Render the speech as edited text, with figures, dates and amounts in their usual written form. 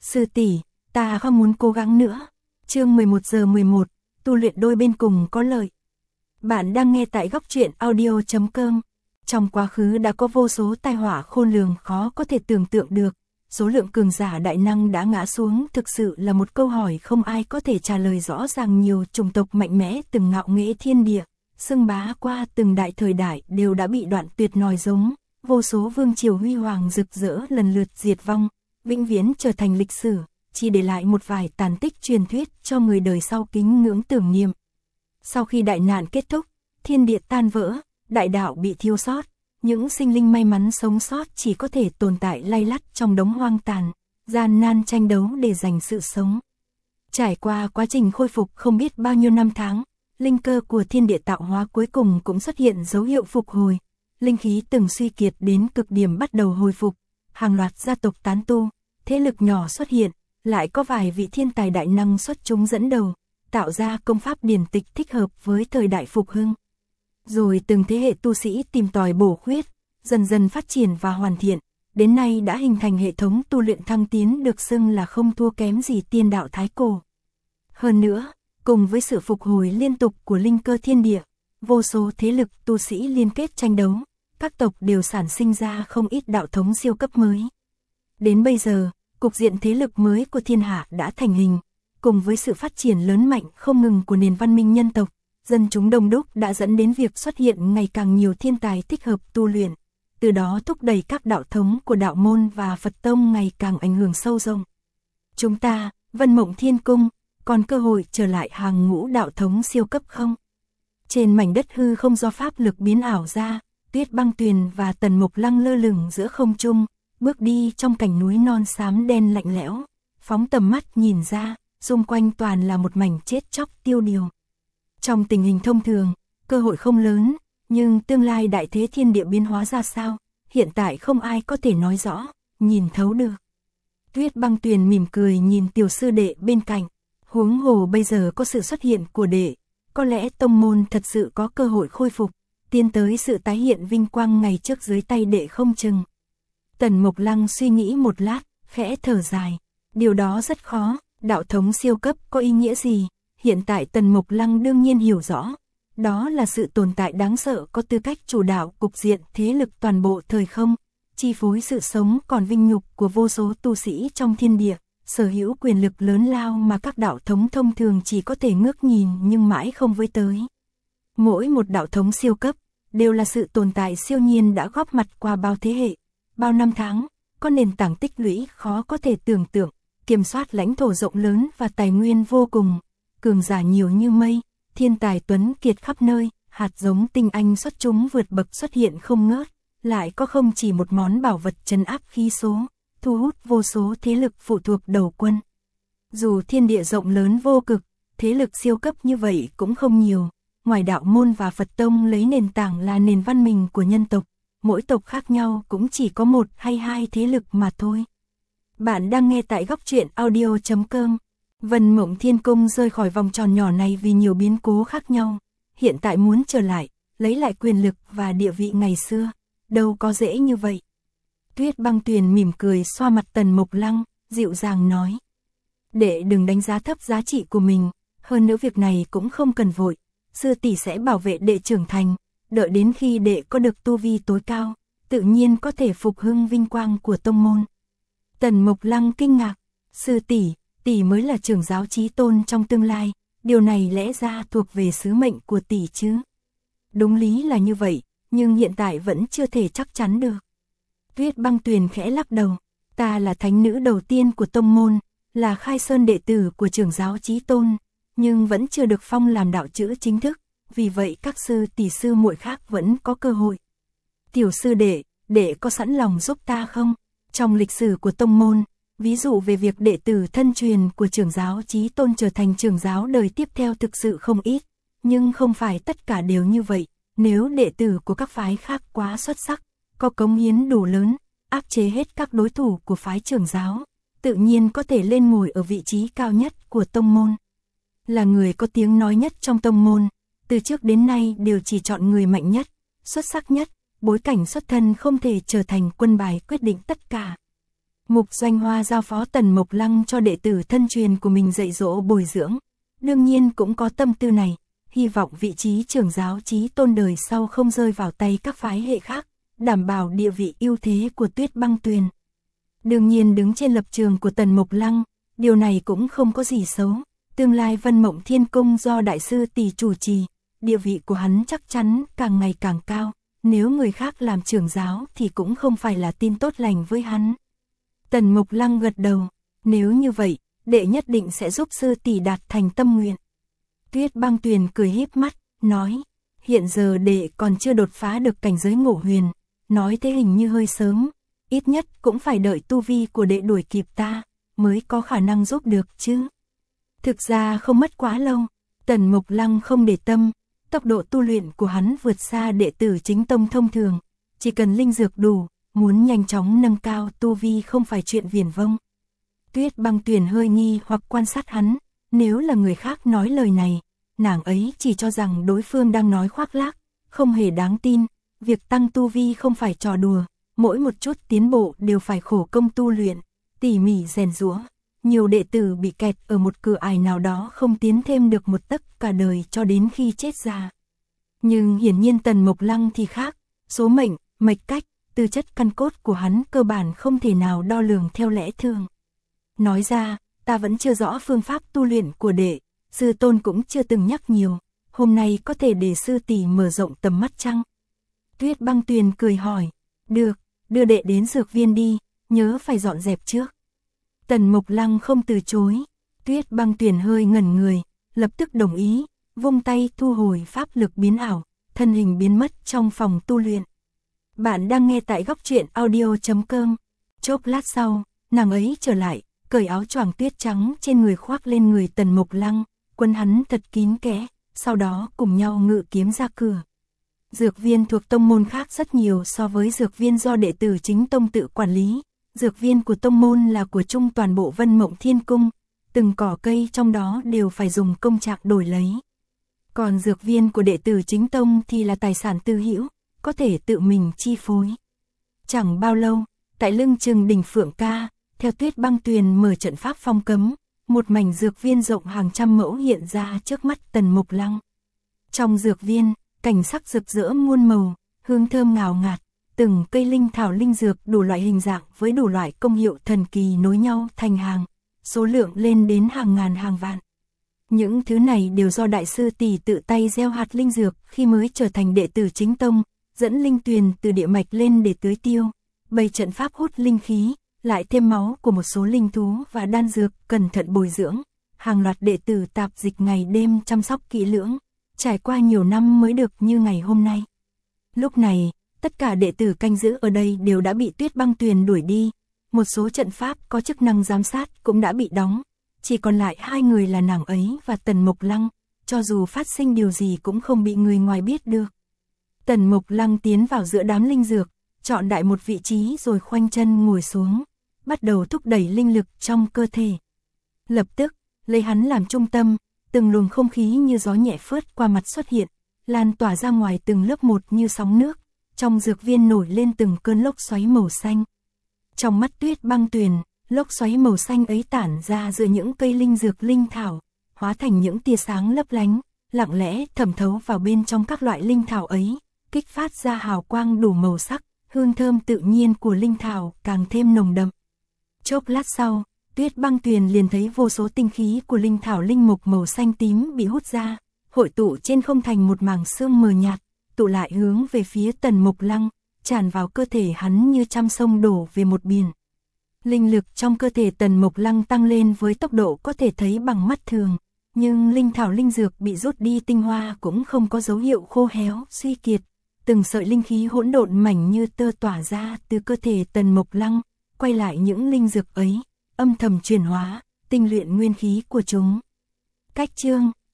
Sư tỷ, ta không muốn cố gắng nữa. Chương 11:11, tu luyện đôi bên cùng có lợi. Bạn đang nghe tại góc truyện audio.com. Trong quá khứ đã có vô số tai họa khôn lường khó có thể tưởng tượng được. Số lượng cường giả đại năng đã ngã xuống thực sự là một câu hỏi không ai có thể trả lời rõ ràng. Nhiều chủng tộc mạnh mẽ từng ngạo nghễ thiên địa, xưng bá qua từng đại thời đại đều đã bị đoạn tuyệt nòi giống. Vô số vương triều huy hoàng rực rỡ lần lượt diệt vong, vĩnh viễn trở thành lịch sử, chỉ để lại một vài tàn tích truyền thuyết cho người đời sau kính ngưỡng tưởng niệm. Sau khi đại nạn kết thúc, thiên địa tan vỡ, đại đạo bị thiêu sót, những sinh linh may mắn sống sót chỉ có thể tồn tại lay lắt trong đống hoang tàn, gian nan tranh đấu để giành sự sống. Trải qua quá trình khôi phục không biết bao nhiêu năm tháng, linh cơ của thiên địa tạo hóa cuối cùng cũng xuất hiện dấu hiệu phục hồi. Linh khí từng suy kiệt đến cực điểm bắt đầu hồi phục, hàng loạt gia tộc tán tu, thế lực nhỏ xuất hiện, lại có vài vị thiên tài đại năng xuất chúng dẫn đầu, tạo ra công pháp điển tịch thích hợp với thời đại phục hưng. Rồi từng thế hệ tu sĩ tìm tòi bổ khuyết, dần dần phát triển và hoàn thiện, đến nay đã hình thành hệ thống tu luyện thăng tiến được xưng là không thua kém gì tiên đạo thái cổ. Hơn nữa, cùng với sự phục hồi liên tục của linh cơ thiên địa, vô số thế lực tu sĩ liên kết tranh đấu, các tộc đều sản sinh ra không ít đạo thống siêu cấp mới. Đến bây giờ, cục diện thế lực mới của thiên hạ đã thành hình, cùng với sự phát triển lớn mạnh không ngừng của nền văn minh nhân tộc, dân chúng đông đúc đã dẫn đến việc xuất hiện ngày càng nhiều thiên tài thích hợp tu luyện, từ đó thúc đẩy các đạo thống của đạo môn và Phật tông ngày càng ảnh hưởng sâu rộng. Chúng ta, Vân Mộng Thiên Cung, còn cơ hội trở lại hàng ngũ đạo thống siêu cấp không? Trên mảnh đất hư không do pháp lực biến ảo ra, Tuyết Băng Tuyền và Tần Mục Lăng lơ lửng giữa không trung, bước đi trong cảnh núi non xám đen lạnh lẽo, phóng tầm mắt nhìn ra, xung quanh toàn là một mảnh chết chóc tiêu điều. Trong tình hình thông thường, cơ hội không lớn, nhưng tương lai đại thế thiên địa biến hóa ra sao, hiện tại không ai có thể nói rõ, nhìn thấu được. Tuyết Băng Tuyền mỉm cười nhìn tiểu sư đệ bên cạnh, huống hồ bây giờ có sự xuất hiện của đệ, có lẽ tông môn thật sự có cơ hội khôi phục, tiến tới sự tái hiện vinh quang ngày trước dưới tay đệ không chừng. Tần Mục Lăng suy nghĩ một lát, khẽ thở dài. Điều đó rất khó, đạo thống siêu cấp có ý nghĩa gì? Hiện tại Tần Mục Lăng đương nhiên hiểu rõ. Đó là sự tồn tại đáng sợ có tư cách chủ đạo cục diện thế lực toàn bộ thời không, chi phối sự sống còn vinh nhục của vô số tu sĩ trong thiên địa, sở hữu quyền lực lớn lao mà các đạo thống thông thường chỉ có thể ngước nhìn nhưng mãi không với tới. Mỗi một đạo thống siêu cấp đều là sự tồn tại siêu nhiên đã góp mặt qua bao thế hệ, bao năm tháng, có nền tảng tích lũy khó có thể tưởng tượng, kiểm soát lãnh thổ rộng lớn và tài nguyên vô cùng, cường giả nhiều như mây, thiên tài tuấn kiệt khắp nơi, hạt giống tinh anh xuất chúng vượt bậc xuất hiện không ngớt, lại có không chỉ một món bảo vật trấn áp khí số, thu hút vô số thế lực phụ thuộc đầu quân. Dù thiên địa rộng lớn vô cực, thế lực siêu cấp như vậy cũng không nhiều. Ngoài đạo môn và Phật tông lấy nền tảng là nền văn minh của nhân tộc, mỗi tộc khác nhau cũng chỉ có một hay hai thế lực mà thôi. Bạn đang nghe tại góc truyện audio.com. Vân Mộng Thiên Cung rơi khỏi vòng tròn nhỏ này vì nhiều biến cố khác nhau. Hiện tại muốn trở lại, lấy lại quyền lực và địa vị ngày xưa, đâu có dễ như vậy. Tuyết Băng Tuyền mỉm cười xoa mặt Tần Mục Lăng, dịu dàng nói. Đệ đừng đánh giá thấp giá trị của mình, hơn nữa việc này cũng không cần vội. Sư tỷ sẽ bảo vệ đệ trưởng thành, đợi đến khi đệ có được tu vi tối cao, tự nhiên có thể phục hưng vinh quang của tông môn. Tần Mục Lăng kinh ngạc, sư tỷ mới là trưởng giáo chí tôn trong tương lai, điều này lẽ ra thuộc về sứ mệnh của tỷ chứ. Đúng lý là như vậy, nhưng hiện tại vẫn chưa thể chắc chắn được. Tuyết Băng Tuyền khẽ lắc đầu, ta là thánh nữ đầu tiên của tông môn, là khai sơn đệ tử của trưởng giáo chí tôn, nhưng vẫn chưa được phong làm đạo chữ chính thức, vì vậy các sư tỷ sư muội khác vẫn có cơ hội. Tiểu sư đệ có sẵn lòng giúp ta không? Trong lịch sử của tông môn, ví dụ về việc đệ tử thân truyền của trưởng giáo chí tôn trở thành trưởng giáo đời tiếp theo thực sự không ít, nhưng không phải tất cả đều như vậy. Nếu đệ tử của các phái khác quá xuất sắc, có cống hiến đủ lớn, áp chế hết các đối thủ của phái trưởng giáo, tự nhiên có thể lên ngồi ở vị trí cao nhất của tông môn. Là người có tiếng nói nhất trong tông môn, từ trước đến nay đều chỉ chọn người mạnh nhất, xuất sắc nhất, bối cảnh xuất thân không thể trở thành quân bài quyết định tất cả. Mục Doanh Hoa giao phó Tần Mộc Lăng cho đệ tử thân truyền của mình dạy dỗ bồi dưỡng, đương nhiên cũng có tâm tư này, hy vọng vị trí trưởng giáo chí tôn đời sau không rơi vào tay các phái hệ khác, đảm bảo địa vị ưu thế của Tuyết Băng Tuyền. Đương nhiên đứng trên lập trường của Tần Mộc Lăng, điều này cũng không có gì xấu, tương lai Vân Mộng Thiên Cung do Đại sư Tỷ chủ trì, địa vị của hắn chắc chắn càng ngày càng cao, nếu người khác làm trưởng giáo thì cũng không phải là tin tốt lành với hắn. Tần Mộc Lăng gật đầu, nếu như vậy, đệ nhất định sẽ giúp sư tỷ đạt thành tâm nguyện. Tuyết Băng Tuyền cười híp mắt, nói, hiện giờ đệ còn chưa đột phá được cảnh giới Ngộ Huyền, nói thế hình như hơi sớm, ít nhất cũng phải đợi tu vi của đệ đuổi kịp ta, mới có khả năng giúp được chứ. Thực ra không mất quá lâu, Tần Mộc Lăng không để tâm, tốc độ tu luyện của hắn vượt xa đệ tử chính tông thông thường, chỉ cần linh dược đủ, muốn nhanh chóng nâng cao tu vi không phải chuyện viển vông. Tuyết Băng Tuyền hơi nghi hoặc quan sát hắn, nếu là người khác nói lời này, nàng ấy chỉ cho rằng đối phương đang nói khoác lác, không hề đáng tin, việc tăng tu vi không phải trò đùa, mỗi một chút tiến bộ đều phải khổ công tu luyện, tỉ mỉ rèn giũa. Nhiều đệ tử bị kẹt ở một cửa ải nào đó không tiến thêm được một tấc cả đời cho đến khi chết già. Nhưng hiển nhiên Tần Mộc Lăng thì khác, số mệnh, mạch cách, tư chất căn cốt của hắn cơ bản không thể nào đo lường theo lẽ thường. Nói ra, ta vẫn chưa rõ phương pháp tu luyện của đệ, sư tôn cũng chưa từng nhắc nhiều, hôm nay có thể để sư tỷ mở rộng tầm mắt chăng? Tuyết Băng Tuyền cười hỏi, được, đưa đệ đến dược viên đi, nhớ phải dọn dẹp trước. Tần Mộc Lăng không từ chối, Tuyết Băng Tuyền hơi ngẩn người, lập tức đồng ý, vung tay thu hồi pháp lực biến ảo, thân hình biến mất trong phòng tu luyện. Bạn đang nghe tại góc truyện audio.com. Chốc lát sau, nàng ấy trở lại, cởi áo choàng tuyết trắng trên người khoác lên người Tần Mộc Lăng, quấn hắn thật kín kẽ, sau đó cùng nhau ngự kiếm ra cửa. Dược viên thuộc tông môn khác rất nhiều so với dược viên do đệ tử chính tông tự quản lý. Dược viên của tông môn là của chung toàn bộ Vân Mộng Thiên Cung, từng cỏ cây trong đó đều phải dùng công trạng đổi lấy. Còn dược viên của đệ tử chính tông thì là tài sản tư hữu, có thể tự mình chi phối. Chẳng bao lâu, tại lưng chừng đỉnh Phượng Ca, theo Tuyết Băng Tuyền mở trận pháp phong cấm, một mảnh dược viên rộng hàng trăm mẫu hiện ra trước mắt Tần Mộc Lăng. Trong dược viên, cảnh sắc rực rỡ muôn màu, hương thơm ngào ngạt, từng cây linh thảo linh dược đủ loại hình dạng với đủ loại công hiệu thần kỳ nối nhau thành hàng, số lượng lên đến hàng ngàn hàng vạn. Những thứ này đều do Đại sư Tỷ tự tay gieo hạt linh dược khi mới trở thành đệ tử chính tông, dẫn linh tuyền từ địa mạch lên để tưới tiêu, bày trận pháp hút linh khí, lại thêm máu của một số linh thú và đan dược cẩn thận bồi dưỡng. Hàng loạt đệ tử tạp dịch ngày đêm chăm sóc kỹ lưỡng, trải qua nhiều năm mới được như ngày hôm nay. Lúc này, tất cả đệ tử canh giữ ở đây đều đã bị Tuyết Băng Tuyền đuổi đi, một số trận pháp có chức năng giám sát cũng đã bị đóng, chỉ còn lại hai người là nàng ấy và Tần Mộc Lăng, cho dù phát sinh điều gì cũng không bị người ngoài biết được. Tần Mộc Lăng tiến vào giữa đám linh dược, chọn đại một vị trí rồi khoanh chân ngồi xuống, bắt đầu thúc đẩy linh lực trong cơ thể. Lập tức, lấy hắn làm trung tâm, từng luồng không khí như gió nhẹ phớt qua mặt xuất hiện, lan tỏa ra ngoài từng lớp một như sóng nước, trong dược viên nổi lên từng cơn lốc xoáy màu xanh. Trong mắt Tuyết Băng Tuyền, lốc xoáy màu xanh ấy tản ra giữa những cây linh dược linh thảo, hóa thành những tia sáng lấp lánh, lặng lẽ thẩm thấu vào bên trong các loại linh thảo ấy, kích phát ra hào quang đủ màu sắc, hương thơm tự nhiên của linh thảo càng thêm nồng đậm. Chốc lát sau, Tuyết Băng Tuyền liền thấy vô số tinh khí của linh thảo linh mục màu xanh tím bị hút ra, hội tụ trên không thành một mảng sương mờ nhạt, tụ lại hướng về phía Tần Mộc Lăng, tràn vào cơ thể hắn như trăm sông đổ về một biển. Linh lực trong cơ thể Tần Mộc Lăng tăng lên với tốc độ có thể thấy bằng mắt thường, nhưng linh thảo linh dược bị rút đi tinh hoa cũng không có dấu hiệu khô héo, suy kiệt. Từng sợi linh khí hỗn độn mảnh như tơ tỏa ra từ cơ thể Tần Mộc Lăng, quay lại những linh dược ấy, âm thầm chuyển hóa, tinh luyện nguyên khí của chúng. Cách chương